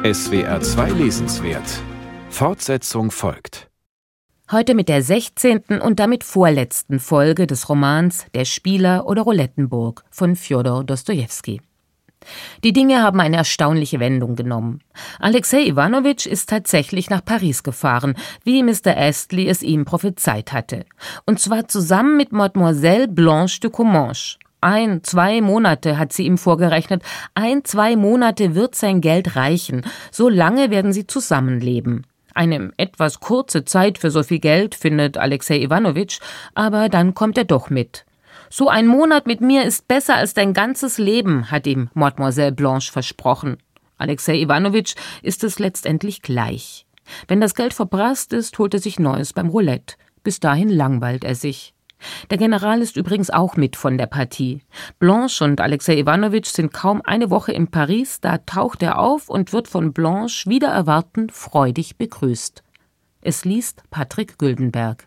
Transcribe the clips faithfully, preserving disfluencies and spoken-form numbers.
S W R zwei Lesenswert. Fortsetzung folgt. Heute mit der sechzehnten und damit vorletzten Folge des Romans Der Spieler oder Roulettenburg von Fjodor Dostojewski. Die Dinge haben eine erstaunliche Wendung genommen. Alexei Iwanowitsch ist tatsächlich nach Paris gefahren, wie Mister Astley es ihm prophezeit hatte. Und zwar zusammen mit Mademoiselle Blanche de Comminges. Ein, zwei Monate hat sie ihm vorgerechnet. Ein, zwei Monate wird sein Geld reichen. So lange werden sie zusammenleben. Eine etwas kurze Zeit für so viel Geld, findet Alexei Iwanowitsch, aber dann kommt er doch mit. So ein Monat mit mir ist besser als dein ganzes Leben, hat ihm Mademoiselle Blanche versprochen. Alexei Iwanowitsch ist es letztendlich gleich. Wenn das Geld verprasst ist, holt er sich Neues beim Roulette. Bis dahin langweilt er sich. Der General ist übrigens auch mit von der Partie. Blanche und Alexei Iwanowitsch sind kaum eine Woche in Paris, da taucht er auf und wird von Blanche wider Erwarten freudig begrüßt. Es liest Patrick Güldenberg.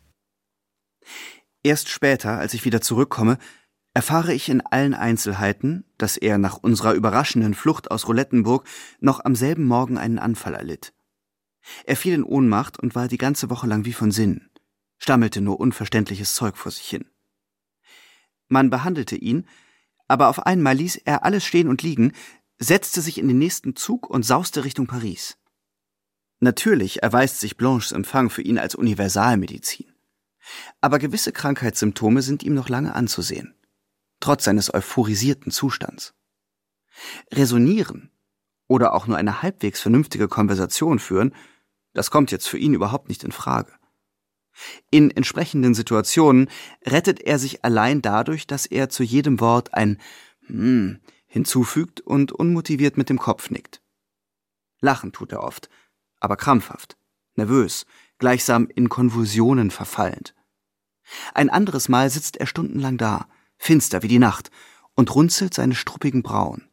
Erst später, als ich wieder zurückkomme, erfahre ich in allen Einzelheiten, dass er nach unserer überraschenden Flucht aus Roulettenburg noch am selben Morgen einen Anfall erlitt. Er fiel in Ohnmacht und war die ganze Woche lang wie von Sinnen, stammelte nur unverständliches Zeug vor sich hin. Man behandelte ihn, aber auf einmal ließ er alles stehen und liegen, setzte sich in den nächsten Zug und sauste Richtung Paris. Natürlich erweist sich Blanches Empfang für ihn als Universalmedizin. Aber gewisse Krankheitssymptome sind ihm noch lange anzusehen, trotz seines euphorisierten Zustands. Resonieren oder auch nur eine halbwegs vernünftige Konversation führen, das kommt jetzt für ihn überhaupt nicht in Frage. In entsprechenden Situationen rettet er sich allein dadurch, dass er zu jedem Wort ein hm hinzufügt und unmotiviert mit dem Kopf nickt. Lachen tut er oft, aber krampfhaft, nervös, gleichsam in Konvulsionen verfallend. Ein anderes Mal sitzt er stundenlang da, finster wie die Nacht, und runzelt seine struppigen Brauen.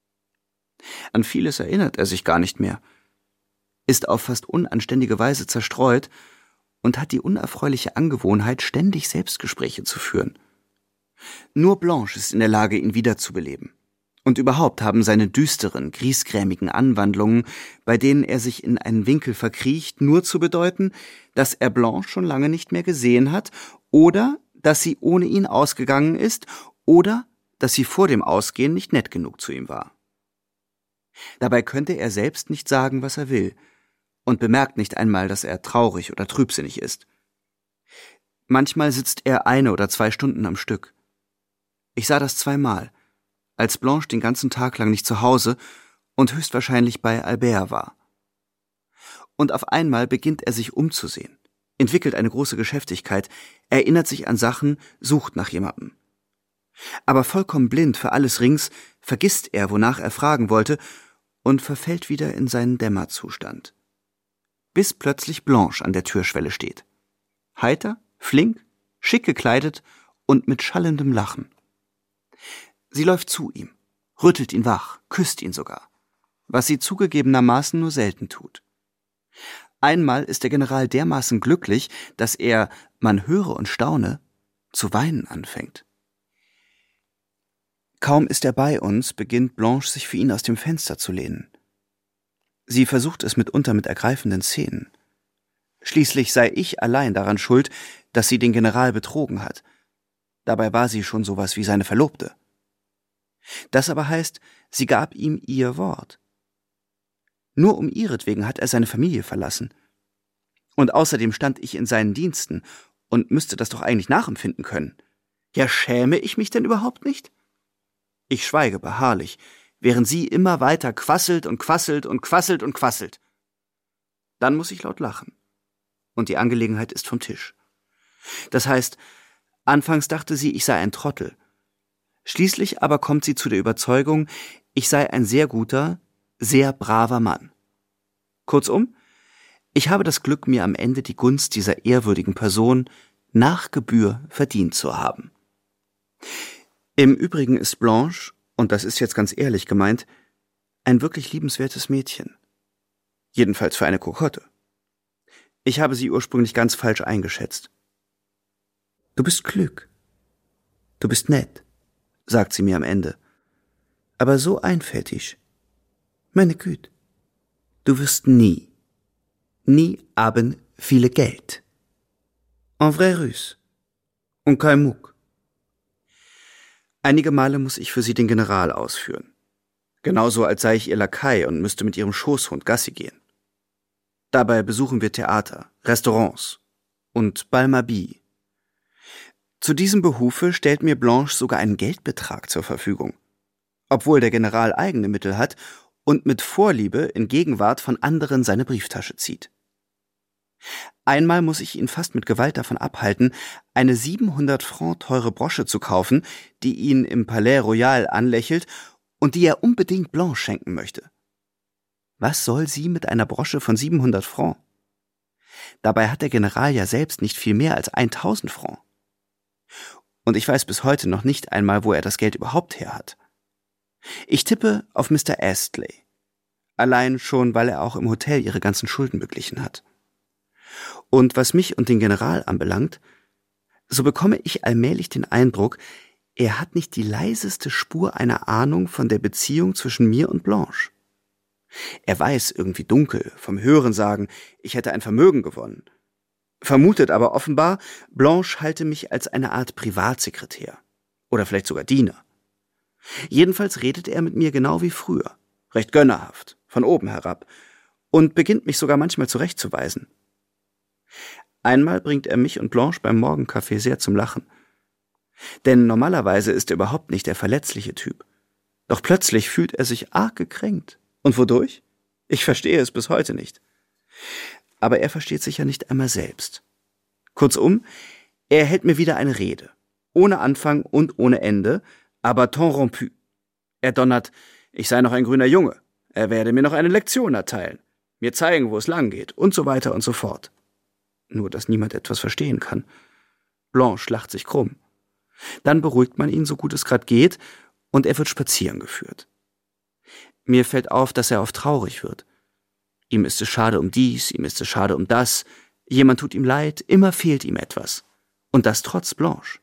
An vieles erinnert er sich gar nicht mehr, ist auf fast unanständige Weise zerstreut und hat die unerfreuliche Angewohnheit, ständig Selbstgespräche zu führen. Nur Blanche ist in der Lage, ihn wiederzubeleben. Und überhaupt haben seine düsteren, griesgrämigen Anwandlungen, bei denen er sich in einen Winkel verkriecht, nur zu bedeuten, dass er Blanche schon lange nicht mehr gesehen hat oder dass sie ohne ihn ausgegangen ist oder dass sie vor dem Ausgehen nicht nett genug zu ihm war. Dabei könnte er selbst nicht sagen, was er will, und bemerkt nicht einmal, dass er traurig oder trübsinnig ist. Manchmal sitzt er eine oder zwei Stunden am Stück. Ich sah das zweimal, als Blanche den ganzen Tag lang nicht zu Hause und höchstwahrscheinlich bei Albert war. Und auf einmal beginnt er sich umzusehen, entwickelt eine große Geschäftigkeit, erinnert sich an Sachen, sucht nach jemandem. Aber vollkommen blind für alles rings vergisst er, wonach er fragen wollte, und verfällt wieder in seinen Dämmerzustand. Bis plötzlich Blanche an der Türschwelle steht. Heiter, flink, schick gekleidet und mit schallendem Lachen. Sie läuft zu ihm, rüttelt ihn wach, küsst ihn sogar, was sie zugegebenermaßen nur selten tut. Einmal ist der General dermaßen glücklich, dass er, man höre und staune, zu weinen anfängt. Kaum ist er bei uns, beginnt Blanche sich für ihn aus dem Fenster zu lehnen. Sie versucht es mitunter mit ergreifenden Szenen. Schließlich sei ich allein daran schuld, dass sie den General betrogen hat. Dabei war sie schon sowas wie seine Verlobte. Das aber heißt, sie gab ihm ihr Wort. Nur um ihretwegen hat er seine Familie verlassen. Und außerdem stand ich in seinen Diensten und müsste das doch eigentlich nachempfinden können. Ja, schäme ich mich denn überhaupt nicht? Ich schweige beharrlich, während sie immer weiter quasselt und quasselt und quasselt und quasselt. Dann muss ich laut lachen. Und die Angelegenheit ist vom Tisch. Das heißt, anfangs dachte sie, ich sei ein Trottel. Schließlich aber kommt sie zu der Überzeugung, ich sei ein sehr guter, sehr braver Mann. Kurzum, ich habe das Glück, mir am Ende die Gunst dieser ehrwürdigen Person nach Gebühr verdient zu haben. Im Übrigen ist Blanche, und das ist jetzt ganz ehrlich gemeint, ein wirklich liebenswertes Mädchen. Jedenfalls für eine Kokotte. Ich habe sie ursprünglich ganz falsch eingeschätzt. Du bist klug. Du bist nett, sagt sie mir am Ende. Aber so einfältig. Meine Güte, Du wirst nie, nie haben viele Geld. En vrai russe. Und kein Muck. Einige Male muss ich für sie den General ausführen. Genauso als sei ich ihr Lakai und müsste mit ihrem Schoßhund Gassi gehen. Dabei besuchen wir Theater, Restaurants und Balmabi. Zu diesem Behufe stellt mir Blanche sogar einen Geldbetrag zur Verfügung, obwohl der General eigene Mittel hat und mit Vorliebe in Gegenwart von anderen seine Brieftasche zieht. Einmal muss ich ihn fast mit Gewalt davon abhalten, eine siebenhundert Franc teure Brosche zu kaufen, die ihn im Palais Royal anlächelt und die er unbedingt Blanche schenken möchte. Was soll sie mit einer Brosche von siebenhundert Franc? Dabei hat der General ja selbst nicht viel mehr als tausend Franc. Und ich weiß bis heute noch nicht einmal, wo er das Geld überhaupt her hat. Ich tippe auf Mister Astley. Allein schon, weil er auch im Hotel ihre ganzen Schulden beglichen hat. Und was mich und den General anbelangt, so bekomme ich allmählich den Eindruck, er hat nicht die leiseste Spur einer Ahnung von der Beziehung zwischen mir und Blanche. Er weiß irgendwie dunkel, vom Hörensagen, ich hätte ein Vermögen gewonnen. Vermutet aber offenbar, Blanche halte mich als eine Art Privatsekretär. Oder vielleicht sogar Diener. Jedenfalls redet er mit mir genau wie früher. Recht gönnerhaft, von oben herab. Und beginnt mich sogar manchmal zurechtzuweisen. Einmal bringt er mich und Blanche beim Morgenkaffee sehr zum Lachen. Denn normalerweise ist er überhaupt nicht der verletzliche Typ. Doch plötzlich fühlt er sich arg gekränkt. Und wodurch? Ich verstehe es bis heute nicht. Aber er versteht sich ja nicht einmal selbst. Kurzum, er hält mir wieder eine Rede. Ohne Anfang und ohne Ende, aber ton rompu. Er donnert, ich sei noch ein grüner Junge. Er werde mir noch eine Lektion erteilen, mir zeigen, wo es lang geht und so weiter und so fort. Nur, dass niemand etwas verstehen kann. Blanche lacht sich krumm. Dann beruhigt man ihn, so gut es gerade geht, und er wird spazieren geführt. Mir fällt auf, dass er oft traurig wird. Ihm ist es schade um dies, ihm ist es schade um das, jemand tut ihm leid, immer fehlt ihm etwas. Und das trotz Blanche.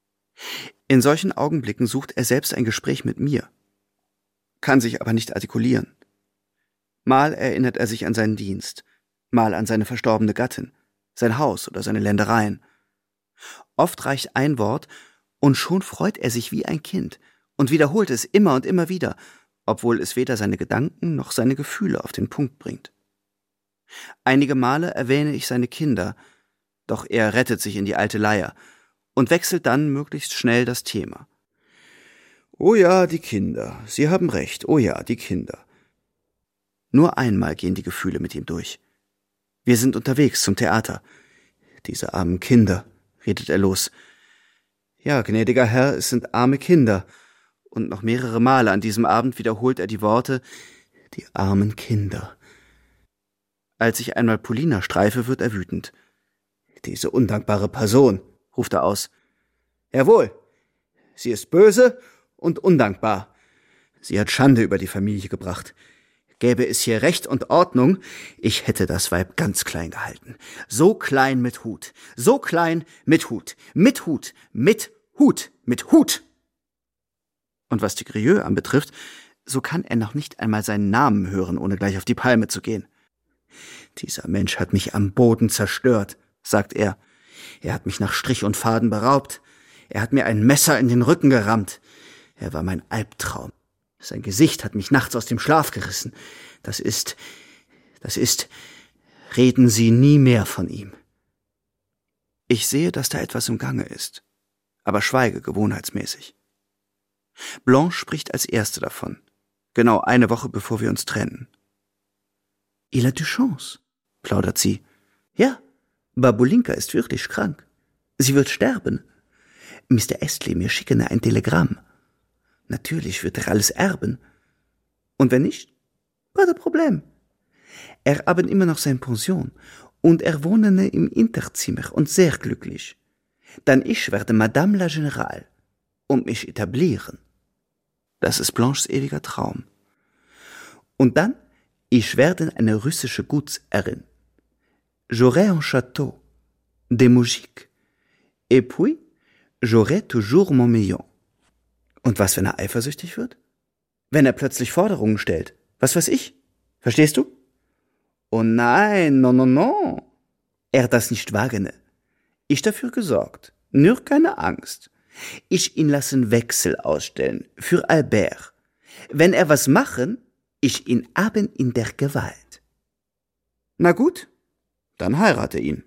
In solchen Augenblicken sucht er selbst ein Gespräch mit mir, kann sich aber nicht artikulieren. Mal erinnert er sich an seinen Dienst, mal an seine verstorbene Gattin, sein Haus oder seine Ländereien. Oft reicht ein Wort, und schon freut er sich wie ein Kind und wiederholt es immer und immer wieder, obwohl es weder seine Gedanken noch seine Gefühle auf den Punkt bringt. Einige Male erwähne ich seine Kinder, doch er rettet sich in die alte Leier und wechselt dann möglichst schnell das Thema. »Oh ja, die Kinder, Sie haben recht, oh ja, die Kinder.« Nur einmal gehen die Gefühle mit ihm durch. Wir sind unterwegs zum Theater. »Diese armen Kinder«, redet er los. »Ja, gnädiger Herr, es sind arme Kinder.« Und noch mehrere Male an diesem Abend wiederholt er die Worte, »die armen Kinder«. Als ich einmal Polina streife, wird er wütend. »Diese undankbare Person«, ruft er aus. »Jawohl, sie ist böse und undankbar. Sie hat Schande über die Familie gebracht. Gäbe es hier Recht und Ordnung, ich hätte das Weib ganz klein gehalten. So klein mit Hut, so klein mit Hut, mit Hut, mit Hut, mit Hut.« Und was die Grieux anbetrifft, so kann er noch nicht einmal seinen Namen hören, ohne gleich auf die Palme zu gehen. »Dieser Mensch hat mich am Boden zerstört«, sagt er. »Er hat mich nach Strich und Faden beraubt. Er hat mir ein Messer in den Rücken gerammt. Er war mein Albtraum. Sein Gesicht hat mich nachts aus dem Schlaf gerissen. Das ist, das ist, reden Sie nie mehr von ihm.« Ich sehe, dass da etwas im Gange ist, aber schweige gewohnheitsmäßig. Blanche spricht als Erste davon, genau eine Woche bevor wir uns trennen. »Il a du chance«, plaudert sie. »Ja, Babulinka ist wirklich krank. Sie wird sterben. Mister Astley, mir schicken ein Telegramm. Natürlich wird er alles erben. Und wenn nicht, pas de Problem. Er haben immer noch sein Pension und er wohnen im Hinterzimmer und sehr glücklich. Dann ich werde Madame la Générale und mich etablieren.« Das ist Blanches ewiger Traum. Und dann, ich werde eine russische Gutsherrin. J'aurai un château, des musiques, et puis j'aurai toujours mon million. Und was, wenn er eifersüchtig wird? Wenn er plötzlich Forderungen stellt? Was weiß ich? Verstehst du? Oh nein, no, no, no. Er hat das nicht wagen. Ich dafür gesorgt. Nur keine Angst. Ich ihn lassen Wechsel ausstellen für Albert. Wenn er was machen, ich ihn haben in der Gewalt. Na gut, dann heirate ihn.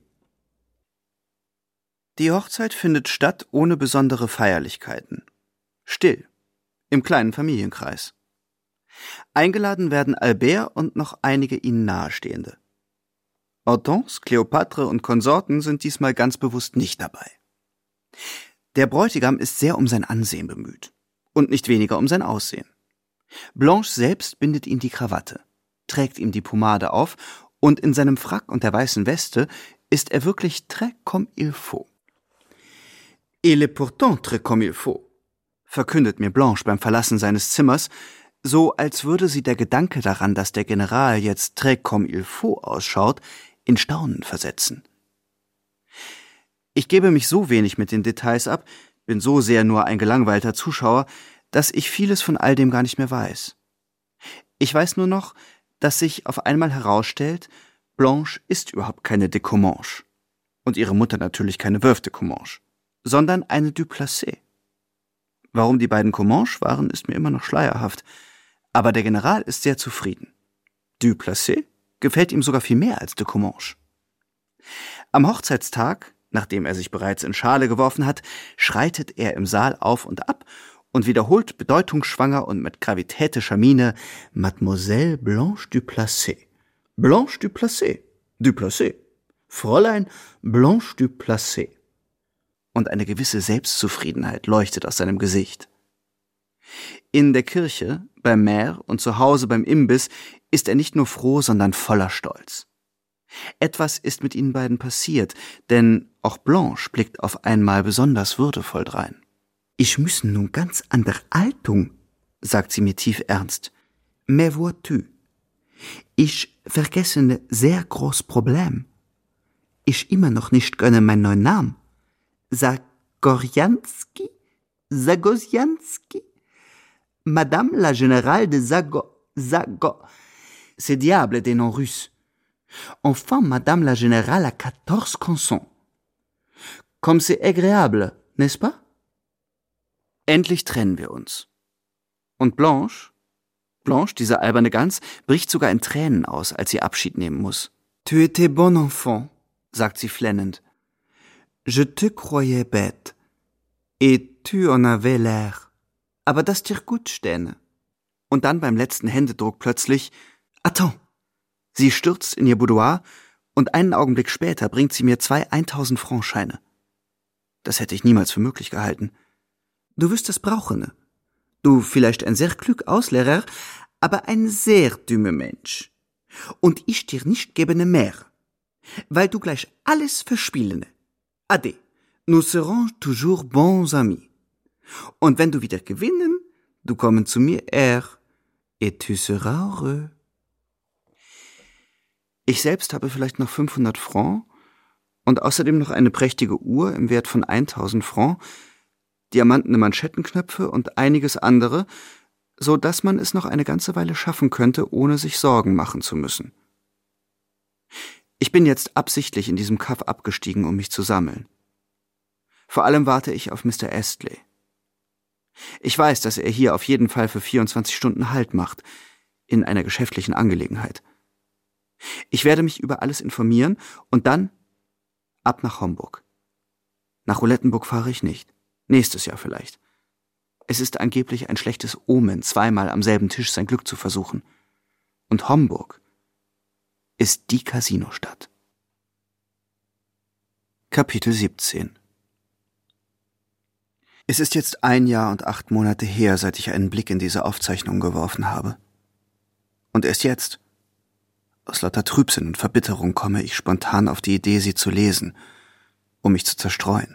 Die Hochzeit findet statt ohne besondere Feierlichkeiten. Still, im kleinen Familienkreis. Eingeladen werden Albert und noch einige ihnen Nahestehende. Hortense, Kleopatre und Konsorten sind diesmal ganz bewusst nicht dabei. Der Bräutigam ist sehr um sein Ansehen bemüht und nicht weniger um sein Aussehen. Blanche selbst bindet ihm die Krawatte, trägt ihm die Pomade auf und in seinem Frack und der weißen Weste ist er wirklich très comme il faut. Il est pourtant très comme il faut, verkündet mir Blanche beim Verlassen seines Zimmers, so als würde sie der Gedanke daran, dass der General jetzt très comme il faut ausschaut, in Staunen versetzen. Ich gebe mich so wenig mit den Details ab, bin so sehr nur ein gelangweilter Zuschauer, dass ich vieles von all dem gar nicht mehr weiß. Ich weiß nur noch, dass sich auf einmal herausstellt, Blanche ist überhaupt keine de Comminges und ihre Mutter natürlich keine Veuve de Comminges, sondern eine Duplessis. Warum die beiden Comminges waren, ist mir immer noch schleierhaft, aber der General ist sehr zufrieden. Duplessis gefällt ihm sogar viel mehr als de Comminges. Am Hochzeitstag, nachdem er sich bereits in Schale geworfen hat, schreitet er im Saal auf und ab und wiederholt bedeutungsschwanger und mit gravitätischer Miene Mademoiselle Blanche Duplessis. Blanche Duplessis, Duplessis, Fräulein Blanche Duplessis. Und eine gewisse Selbstzufriedenheit leuchtet aus seinem Gesicht. In der Kirche, beim Maire und zu Hause beim Imbiss ist er nicht nur froh, sondern voller Stolz. Etwas ist mit ihnen beiden passiert, denn auch Blanche blickt auf einmal besonders würdevoll drein. »Ich muss nun ganz an der Haltung«, sagt sie mir tief ernst. »Mais vois-tu, ich vergesse ein sehr großes Problem. Ich immer noch nicht gönne meinen neuen Namen. Zagorjanski? Zagosianski? Madame la Générale de Zago... Zago... C'est diable des noms russes. Enfin, Madame la Générale a quatorze consons. Comme c'est agréable, n'est-ce pas? Endlich trennen wir uns. Und Blanche, Blanche, diese alberne Gans, bricht sogar in Tränen aus, als sie Abschied nehmen muss. Tu étais bon enfant, sagt sie flennend. Je te croyais bête. Et tu en avais l'air. Aber das dir gut stäne. Und dann beim letzten Händedruck plötzlich, attends. Sie stürzt in ihr Boudoir und einen Augenblick später bringt sie mir zwei tausend-Franc-Scheine. Das hätte ich niemals für möglich gehalten. Du wirst es brauchen. Du vielleicht ein sehr klug Auslehrer, aber ein sehr dümmer Mensch. Und ich dir nicht gebene mehr, weil du gleich alles verspielen. Ade, nous serons toujours bons amis. Und wenn du wieder gewinnen, du kommen zu mir er, et tu seras heureux. Ich selbst habe vielleicht noch fünfhundert Franc und außerdem noch eine prächtige Uhr im Wert von tausend Franc, diamantene Manschettenknöpfe und einiges andere, so dass man es noch eine ganze Weile schaffen könnte, ohne sich Sorgen machen zu müssen. Ich bin jetzt absichtlich in diesem Kaff abgestiegen, um mich zu sammeln. Vor allem warte ich auf Mister Astley. Ich weiß, dass er hier auf jeden Fall für vierundzwanzig Stunden Halt macht, in einer geschäftlichen Angelegenheit. Ich werde mich über alles informieren und dann ab nach Homburg. Nach Roulettenburg fahre ich nicht. Nächstes Jahr vielleicht. Es ist angeblich ein schlechtes Omen, zweimal am selben Tisch sein Glück zu versuchen. Und Homburg ist die Casinostadt. Kapitel siebzehn. Es ist jetzt ein Jahr und acht Monate her, seit ich einen Blick in diese Aufzeichnung geworfen habe. Und erst jetzt, aus lauter Trübsinn und Verbitterung, komme ich spontan auf die Idee, sie zu lesen, um mich zu zerstreuen.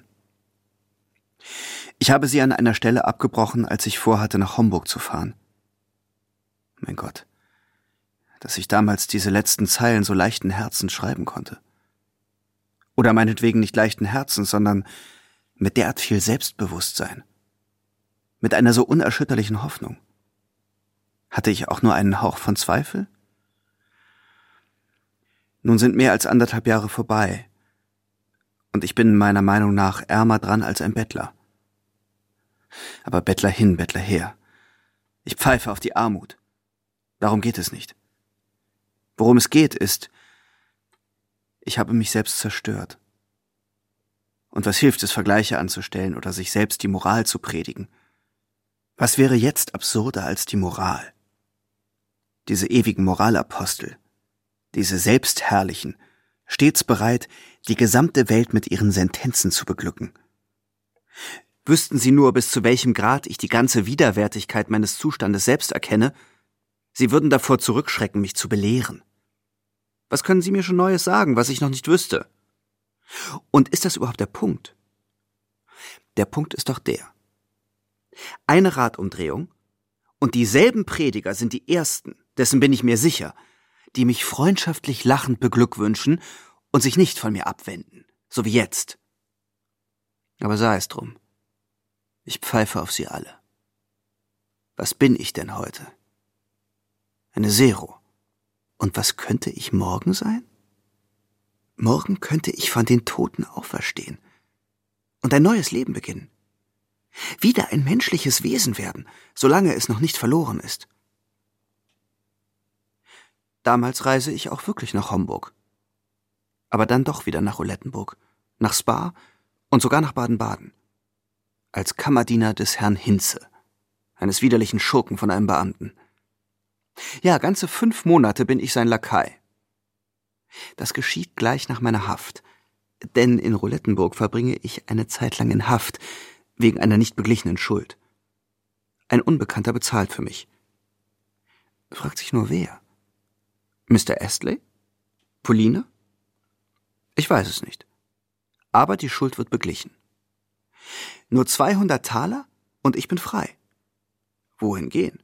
Ich habe sie an einer Stelle abgebrochen, als ich vorhatte, nach Homburg zu fahren. Mein Gott, dass ich damals diese letzten Zeilen so leichten Herzens schreiben konnte. Oder meinetwegen nicht leichten Herzens, sondern mit derart viel Selbstbewusstsein. Mit einer so unerschütterlichen Hoffnung. Hatte ich auch nur einen Hauch von Zweifel? Nun sind mehr als anderthalb Jahre vorbei. Und ich bin meiner Meinung nach ärmer dran als ein Bettler. Aber Bettler hin, Bettler her. Ich pfeife auf die Armut. Darum geht es nicht. Worum es geht, ist, ich habe mich selbst zerstört. Und was hilft es, Vergleiche anzustellen oder sich selbst die Moral zu predigen? Was wäre jetzt absurder als die Moral? Diese ewigen Moralapostel, diese Selbstherrlichen, stets bereit, die gesamte Welt mit ihren Sentenzen zu beglücken. Wüssten Sie nur, bis zu welchem Grad ich die ganze Widerwärtigkeit meines Zustandes selbst erkenne, Sie würden davor zurückschrecken, mich zu belehren. Was können Sie mir schon Neues sagen, was ich noch nicht wüsste? Und ist das überhaupt der Punkt? Der Punkt ist doch der. Eine Radumdrehung und dieselben Prediger sind die Ersten, dessen bin ich mir sicher, die mich freundschaftlich lachend beglückwünschen und sich nicht von mir abwenden, so wie jetzt. Aber sei es drum. Ich pfeife auf sie alle. Was bin ich denn heute? Eine Zero. Und was könnte ich morgen sein? Morgen könnte ich von den Toten auferstehen und ein neues Leben beginnen. Wieder ein menschliches Wesen werden, solange es noch nicht verloren ist. Damals reise ich auch wirklich nach Homburg. Aber dann doch wieder nach Rolettenburg, nach Spa und sogar nach Baden-Baden. Als Kammerdiener des Herrn Hinze, eines widerlichen Schurken von einem Beamten. Ja, ganze fünf Monate bin ich sein Lakai. Das geschieht gleich nach meiner Haft, denn in Rolettenburg verbringe ich eine Zeit lang in Haft, wegen einer nicht beglichenen Schuld. Ein Unbekannter bezahlt für mich. Fragt sich nur wer? Mister Astley? Pauline? Ich weiß es nicht. Aber die Schuld wird beglichen. Nur zweihundert Taler und ich bin frei. Wohin gehen?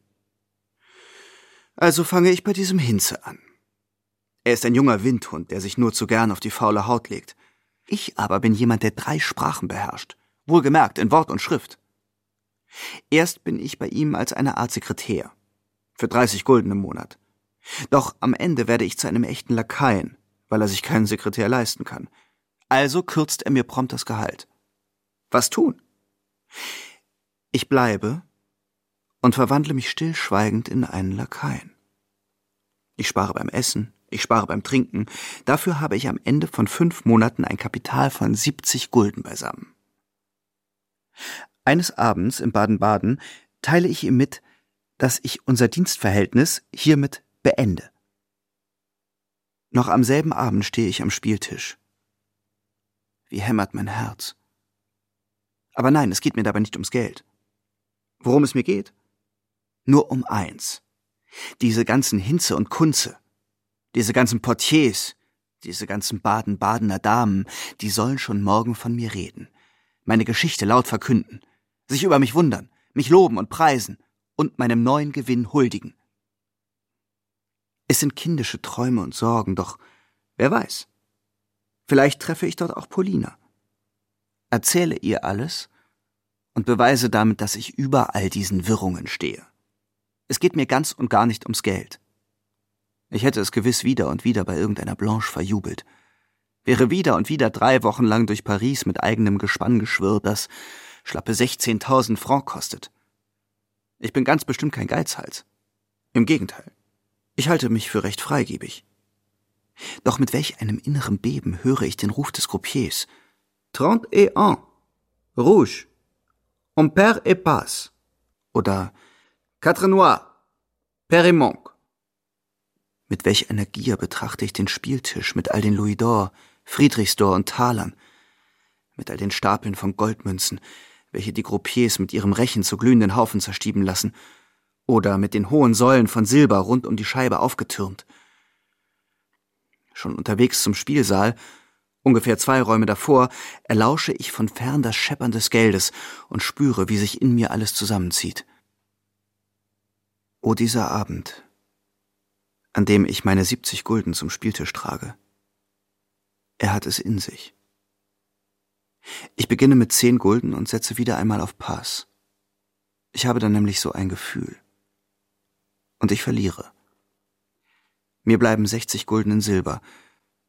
Also fange ich bei diesem Hinze an. Er ist ein junger Windhund, der sich nur zu gern auf die faule Haut legt. Ich aber bin jemand, der drei Sprachen beherrscht. Wohlgemerkt, in Wort und Schrift. Erst bin ich bei ihm als eine Art Sekretär. Für dreißig Gulden im Monat. Doch am Ende werde ich zu einem echten Lakaien, weil er sich keinen Sekretär leisten kann. Also kürzt er mir prompt das Gehalt. Was tun? Ich bleibe und verwandle mich stillschweigend in einen Lakaien. Ich spare beim Essen, ich spare beim Trinken. Dafür habe ich am Ende von fünf Monaten ein Kapital von siebzig Gulden beisammen. Eines Abends in Baden-Baden teile ich ihm mit, dass ich unser Dienstverhältnis hiermit beende. Noch am selben Abend stehe ich am Spieltisch. Wie hämmert mein Herz. Aber nein, es geht mir dabei nicht ums Geld. Worum es mir geht? Nur um eins. Diese ganzen Hinze und Kunze, diese ganzen Portiers, diese ganzen Baden-Badener Damen, die sollen schon morgen von mir reden, meine Geschichte laut verkünden, sich über mich wundern, mich loben und preisen und meinem neuen Gewinn huldigen. Es sind kindische Träume und Sorgen, doch wer weiß, vielleicht treffe ich dort auch Paulina. Erzähle ihr alles und beweise damit, dass ich über all diesen Wirrungen stehe. Es geht mir ganz und gar nicht ums Geld. Ich hätte es gewiss wieder und wieder bei irgendeiner Blanche verjubelt, wäre wieder und wieder drei Wochen lang durch Paris mit eigenem Gespann geschwirrt, das schlappe sechzehntausend Francs kostet. Ich bin ganz bestimmt kein Geizhals. Im Gegenteil, ich halte mich für recht freigebig. Doch mit welch einem inneren Beben höre ich den Ruf des Croupiers. Trente et un, rouge, on perd et passe. Oder quatre noirs, père et manque. Mit welch einer Gier betrachte ich den Spieltisch mit all den Louis d'Or, Friedrichsdor und Talern, mit all den Stapeln von Goldmünzen, welche die Croupiers mit ihrem Rechen zu glühenden Haufen zerstieben lassen, oder mit den hohen Säulen von Silber rund um die Scheibe aufgetürmt. Schon unterwegs zum Spielsaal, ungefähr zwei Räume davor, erlausche ich von fern das Scheppern des Geldes und spüre, wie sich in mir alles zusammenzieht. O dieser Abend, an dem ich meine siebzig Gulden zum Spieltisch trage. Er hat es in sich. Ich beginne mit zehn Gulden und setze wieder einmal auf Pass. Ich habe dann nämlich so ein Gefühl. Und ich verliere. Mir bleiben sechzig Gulden in Silber,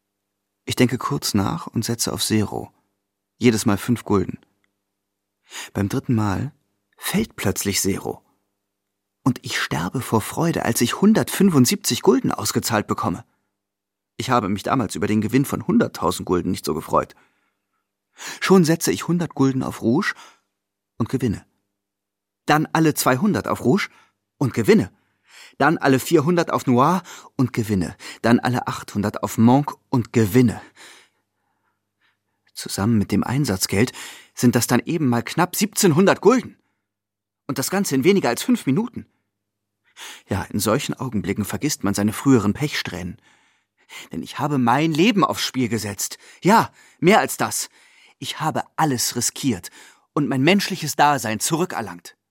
Ich denke kurz nach und setze auf Zero. Jedes Mal fünf Gulden. Beim dritten Mal fällt plötzlich Zero. Und ich sterbe vor Freude, als ich hundertfünfundsiebzig Gulden ausgezahlt bekomme. Ich habe mich damals über den Gewinn von hunderttausend Gulden nicht so gefreut. Schon setze ich hundert Gulden auf Rouge und gewinne. Dann alle zweihundert auf Rouge und gewinne. Dann alle vierhundert auf Noir und gewinne. Dann alle achthundert auf Monk und gewinne. Zusammen mit dem Einsatzgeld sind das dann eben mal knapp siebzehnhundert Gulden. Und das Ganze in weniger als fünf Minuten. Ja, in solchen Augenblicken vergisst man seine früheren Pechsträhnen. Denn ich habe mein Leben aufs Spiel gesetzt. Ja, mehr als das. Ich habe alles riskiert und mein menschliches Dasein zurückerlangt.